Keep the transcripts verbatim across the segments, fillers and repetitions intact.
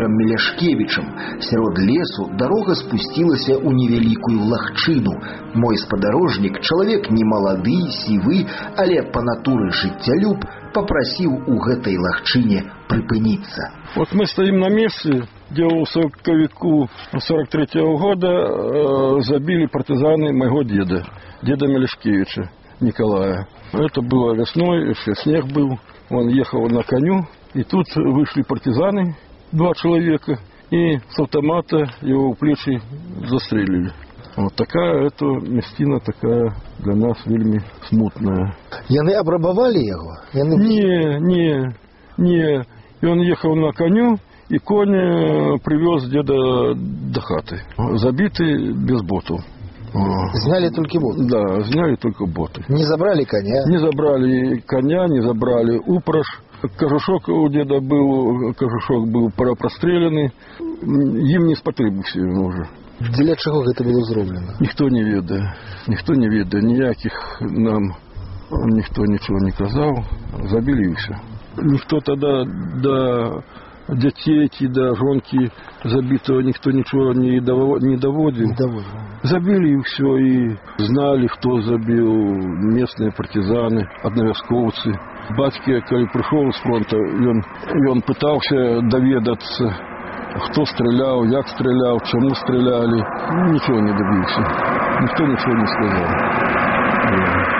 Владимиром Меляшкевичем сярод лесу дорога спусцілася ў невялікую лагчыну. Мой спадарожнік, чалавек не малады, сівы, але па натуры жыццялюб, попросил у гэтай лагчыне припыниться. Вот мы стоим на месте, где у сороковику сорок третьего года э, забили партизаны моего деда, деда Меляшкевича Николая. Это было весной, еще снег был. Он ехал на коню, и тут вышли партизаны, два человека, и с автомата его у плечи застрелили. Вот такая это местина такая для нас вельми смутная. Яны абрабавали его? Яны... Не, не, не. И он ехал на коню, и конь привез деда до хаты. Забитый без ботов. Сняли только боты? Да, сняли только боты. Не забрали коня? Не забрали коня, не забрали упряжь. Кожушок у деда был, кожушок был простреленный. Им не спотребився уже. Для чего это было зроблено? Никто не ведает. Никто не ведает. Никаких нам никто ничего не казал. Забили и все. Никто тогда до детей, до жонки забитого никто ничего не доводил. Забили и все. И знали, кто забил. Местные партизаны, одновязковцы. Батьки, когда пришел с фронта, и он, и он пытался доведаться, кто стрелял, як стрелял, чему стреляли. Ничего не добился. Никто ничего не сказал.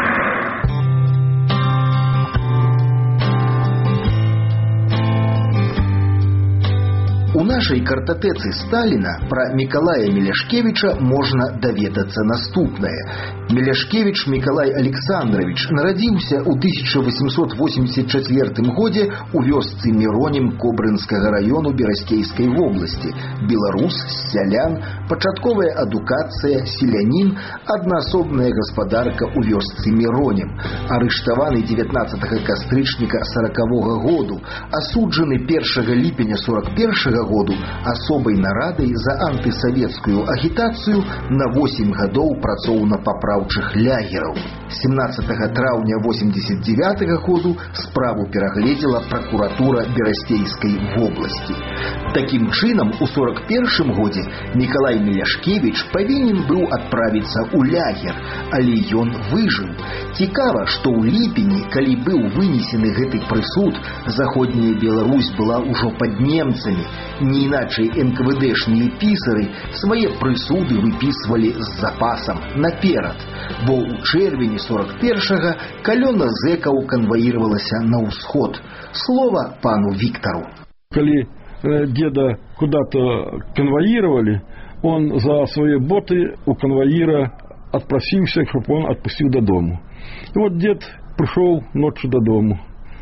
У нашай картатэцы Сталіна пра Мікалая Меляшкевіча можна даведацца наступнае. Меляшкевич Мікалай Александрович нарадзіўся ў тысяча восемьсот восемьдесят четвёртым годзе ў вёсцы Міронім Кобрынскага раёну Берасцейскай вобласці. Беларус, сялян, пачатковая адукацыя, селянін, аднаасобная гаспадарка ў вёсцы Міронім. Арыштаваны дзевятнаццатага кастрычніка сорокавога году, асуджаны першага ліпеня сорок першага году асобай нарадай за антысавецкую агітацыю на восемь гадоў працоўна-папраўчых лягераў. семнадцатага траўня восемьдесят девятого году справу перагледзела пракуратура Берасцейскай вобласці. Такім чынам, у сорок першым годзе Мікалай Меляшкевич павінен быў адправіцца ў лягер, але ён выжыў. Цікава, што ў ліпені, калі быў вынесены гэты прысуд, заходняя Беларусь была ўжо пад немцамі. Не іначай эн ка вэ дэшныя пісары свае прысуды выпісвалі з запасам наперад, бо ў чэрвені сорок першага калёна зэкаў канваіравалася на ўсход. Слова пану Виктору. Коли э, деда куда-то конвоировали, он за свои боты у конвоира отпросился, чтобы он отпустил до дому. И вот дед пришел ночью до дому.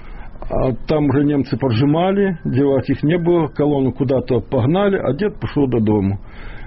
А там уже немцы поджимали, девать их не было, колонну куда-то погнали, а дед пошел до дому.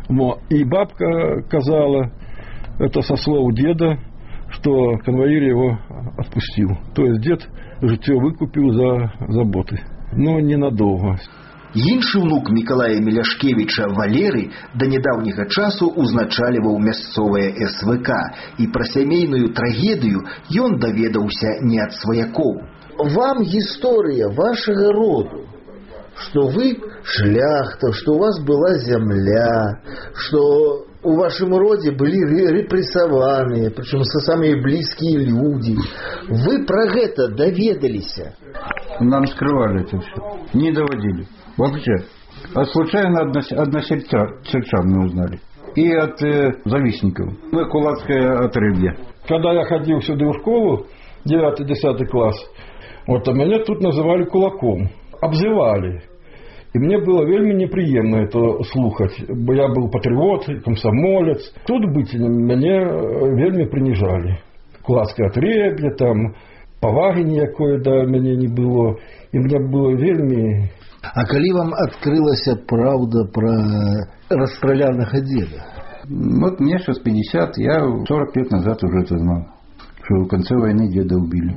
И бабка казала, это со слов деда, что конвоир его отпустил. То есть дед жыццё выкупил за заботы. Но ненадолго. Іншы внук Мікалая Меляшкевіча Валерый да нядаўняга часу узначальваў мясцовае эс вэ ка, і пра сямейную трагедыю ён даведаўся не ад сваякоў. Вам история вашего рода, что вы шляхта, что у вас была земля, что у вашем роде были репрессованные, причем со самые близкие люди. Вы про это доведались? Нам скрывали это все, не доводили. Вообще. А случайно односельчан мы узнали. И от э, завистников. Мы кулацкое отребье. Когда я ходил сюда в школу, девятый-десятый класс, вот, а меня тут называли кулаком, обзывали. И мне было вельми неприемно это слухать. Я был патриот, комсомолец. Тут быть меня вельми принижали. Кулацкое отребье, там, поваги никакой до меня не было. И мне было вельми... А коли вам открылась правда про расстрелянного деда? Вот мне сейчас пятьдесят, я сорок лет назад уже это знал, что в конце войны деда убили.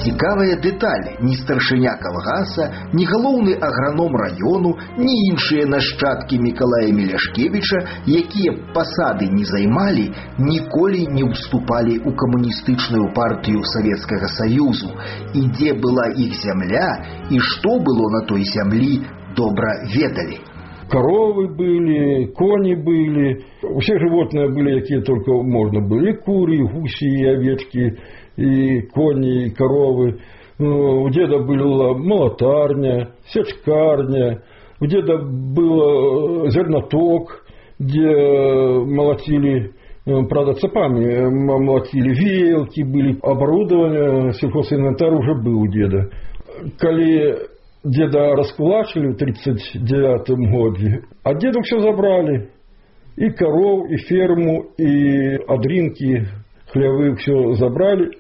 Цікавая дэталь: ні старшыня калгаса, ні галоўны аграном раёну, ні іншыя нашчадкі Мікалая Меляшкевіча, якія б пасады не займалі, ніколі не ўступалі ў камуністычную партыю Савецкага Саюзу. І дзе была іх зямля, і што было на той зямлі, добра ведалі. Коровы были, кони были, все животные были, какие только можно были. И куры, и гуси, и овечки, и кони, и коровы. У деда была молотарня, сечкарня. У деда был зерноток, где молотили, правда, цепами молотили, веялки были. Оборудование, сельхозинвентарь уже был у деда. Коли деда раскулачили в тридцать девятом году, а деду все забрали. И коров, и ферму, и одринки, хлевы все забрали.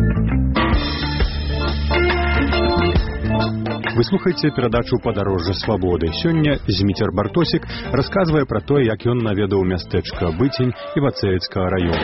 Вы слухаеце перадачу «Падарожжа свабоды». Сёння Зміцер Бартосік расказвае пра тое, як ён наведаў мястэчка Быцень Івацэецкага раёну.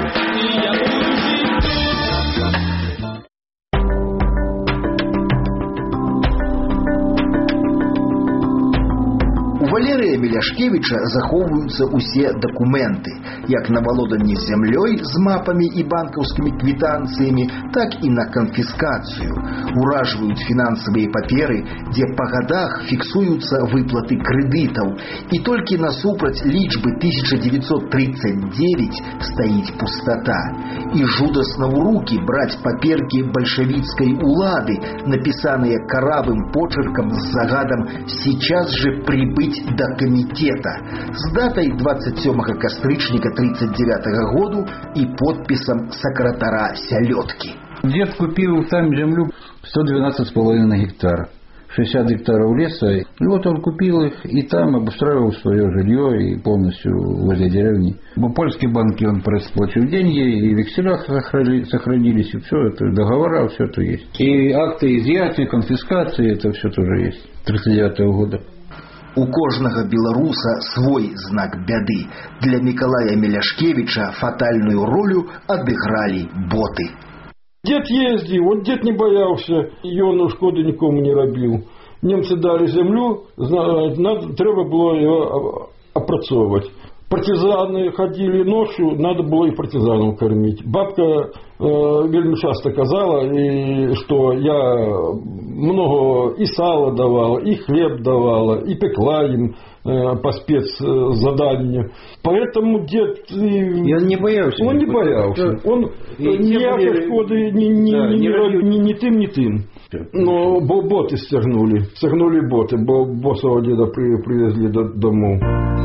Валерыя Меляшкевіча захоўваюцца ўсе дакументы, як на валоданне зямлёй з мапамі і банкаўскімі квітанцыямі, так і на канфіскацыю. Уражваюць фінансавыя паперы, дзе па гадах фіксуюцца выплаты крэдытаў, і толькі насупраць лічбы тысяча девятьсот тридцать девять стаіць пустата. І жудасна ў рукі браць паперкі бальшавіцкай улады, напісаныя каравым почеркам з загадам «Сейчас же прибыть до комитета» с датой двадцать сёмага кастрычніка тридцать девятого году и подписом сакратара Сялёткі. Дед купил там землю сто двенадцать с половиной гектаров, шестьдесят гектаров леса. И вот он купил их и там обустраивал свое жилье и полностью возле деревни. В польские банки он платил деньги, и в векселях сохранились, и все это, договора, все это есть. И акты изъятия, конфискации, это все тоже есть. тридцать девятого года. У кожнага беларуса свой знак бяды. Для Мікалая Меляшкевіча фатальную ролю адыгралі боты. Дед ездил, вот дед не боялся, и он шкоды никому не робил. Немцы дали землю, надо, треба было ее опрацовывать. Партизаны ходили ночью, надо было и партизанов кормить. Бабка э, вельми часто казала, и, что я много и сала давала, и хлеб давала, и пекла им э, по спецзаданию. Поэтому дед... И он не боялся. Он не боялся. Он никакой шкоды ни, ни, да, ни, ни, ни, ни тым, ни тым. Но боты стягнули. Стягнули боты, бо босого деда при, привезли до, домой.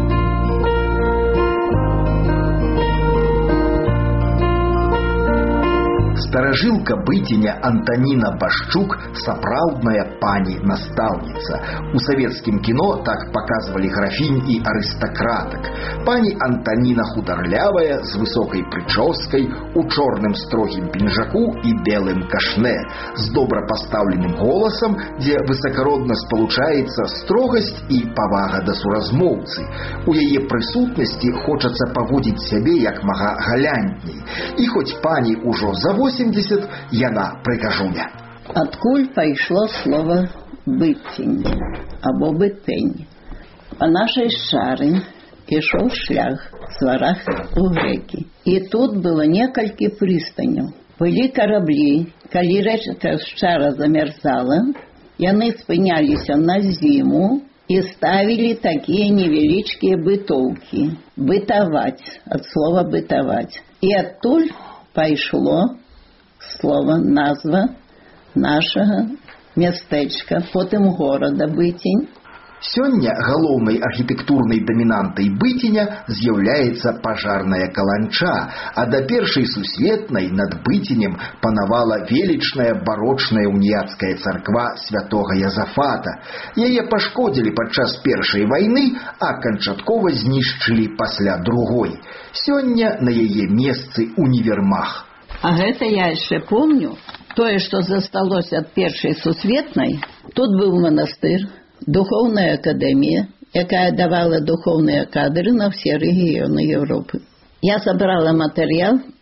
Старажылка Быценя Антаніна Башчук сапраўдная пані-настаўніца. У савецкім кіно так паказвалі графінь і арыстакратак. Пані Антаніна хударлявая, з высокай прычоскай, у чорным строгім пінжаку і белым кашне, з добра пастаўленым голасам, дзе высакародна спалучаецца строгасць і павага да суразмоўцы. У яе прысутнасці хочацца паводзіць сябе як мага галянтней. І хоць пані ўжо за восемьдесят, яна прыгажуня. Адкуль пайшло слово «быцень» або «бытень»? По нашей шары ішоў шлях сварах у грекі. І тут было некалькі прыстаняў. Былі караблі, калі рэчка шчара замярзала, яны спыняліся на зіму і ставілі такія невялічкія бытоўкі. Бытаваць, ад слова «бытаваць». І адтуль пайшло слово, назва нашага мястэчка, потым горада Быцень. Сёння галоўнай архітэктурнай дамінантай Быценя з'яўляецца пажарная каланча, а да першай сусветнай над Быценем панавала велічная барочная уніяцкая царква святога Язафата. Яе пашкодзілі падчас першай вайны, а канчаткова знішчылі пасля другой. Сёння на яе месцы універмаг. А гэта я яшчэ помню, тое, што засталося ад першай сусветнай. Тут быў манастыр, духовная акадэмія, якая давала духовныя кадры на ўсе рэгіёны Еўропы. Я сабрала матэрыял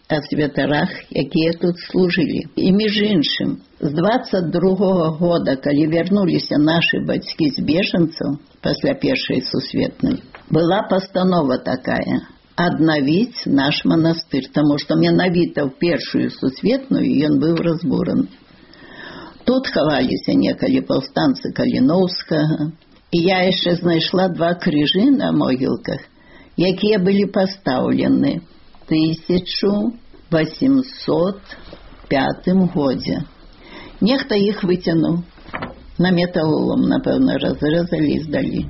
о святарах, якія тут служылі. І між іншым, з двадцать другого года, калі вярнуліся нашы бацькі з бежанцаў пасля першай сусветнай, была постанова такая – аднавіць наш манастыр, таму што менавіта ў першую сусветную ён быў разбуран. Тут хаваліся некалі паўстанцы Каліноўскага, і я яшчэ знайшла два крыжы на могілках, якія былі пастаўлены тысячу восемьсот пятым годзе. Нехта іх выцянуў. На металлолом, напэўна, разрэзалі і здалі.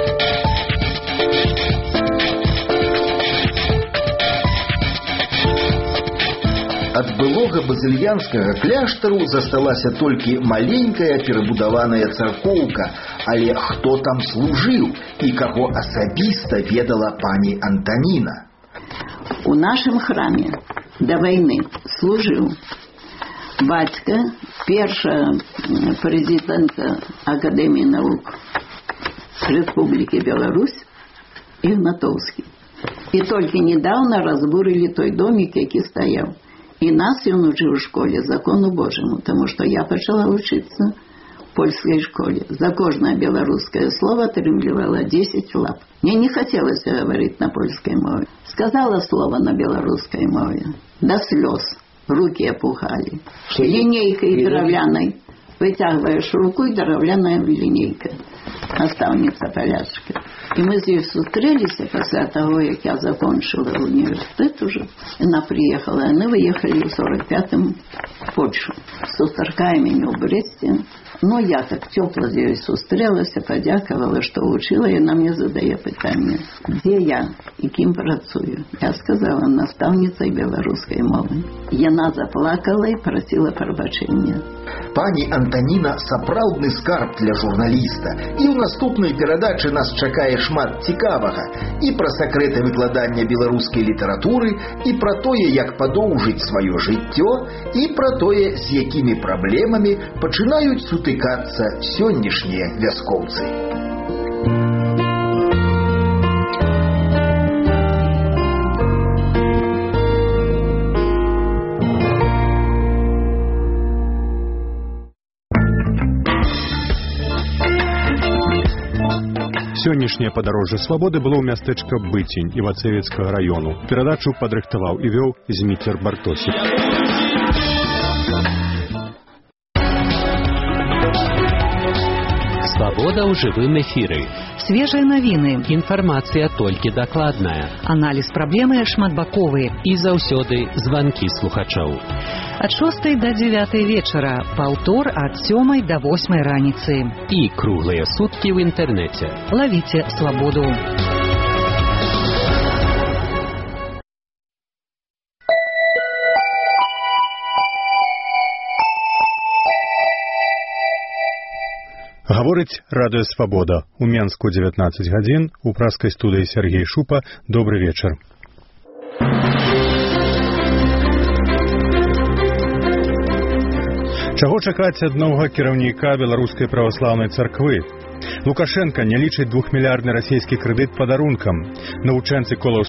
Ад былога базыльянскага кляштару засталася толькі маленькая перабудаваная царкоўка, але хто там служыў і каго асабіста ведала пані Антаніна? У нашым храме да вайны служыў бацька першага прэзідэнта Акадэміі навук Рэспублікі Беларусь Ігнатоўскі. І толькі недаўна разбурылі той домік, які стаяў. І нас ён учыў у школе закону Божаму, таму што я пачала вучыцца в польскай школе. За кожнае беларускае слово атрымлівала десять лап. Мне не хацелася гаварыць на польскай мове. Сказала слово на беларускай мове. Да слёз. Руки опухали. Линейкой драўлянай. Вытягиваешь руку, и драўляная линейка. Наставница полячка. И мы з ёй сустрэліся пасля таго, як я закончила университет уже. Она приехала, они выехали в сорок пятым в Польшу. Сустракая меня в Бресте. Но я так тепло з ёй сустрэлася, подякавала, что учила, и она мне задае пытанне. Где я и кім працую? Я сказала, наставницей беларускай мовы. Яна заплакала и просила прабачэння. Пані Антаніна сапраўдны скарб для журналіста. І ў наступнай перадачы нас чакае шмат цікавага. І пра сакрэты выкладання беларускай літаратуры, і пра тое, як падоўжыць сваё жыццё, і пра тое, з якімі праблемамі пачынаюць сутыкацца сённяшнія вяскоўцы. Сённяшняе падарожжа свабоды было ў мястэчка Быцень Івацэвіцкага раёну. Перадачу падрыхтаваў і вёў Зміцер Бартосік. Свабода ў жывым эфіры. Свежыя навіны. Інфармацыя толькі дакладная. Аналіз праблемы шматбаковы. І заўсёды званкі слухачоў. Ад шостай да дзевятай вечара, паўтор ад сёмай да восьмай раніцы. І круглыя суткі ў інтэрнэце. Лавіце свабоду. Гаворыць радыё «Свабода». У Менску дзевятнаццаць гадзін, у праскай студыі Сергей Шупа. Добры вечар. Чаго чакаць ад новага кіраўніка беларускай праваслаўнай царквы? Лукашенко не лічыць двухмільярдны расійскі крэдыт падарункам. Навучэнцы колаў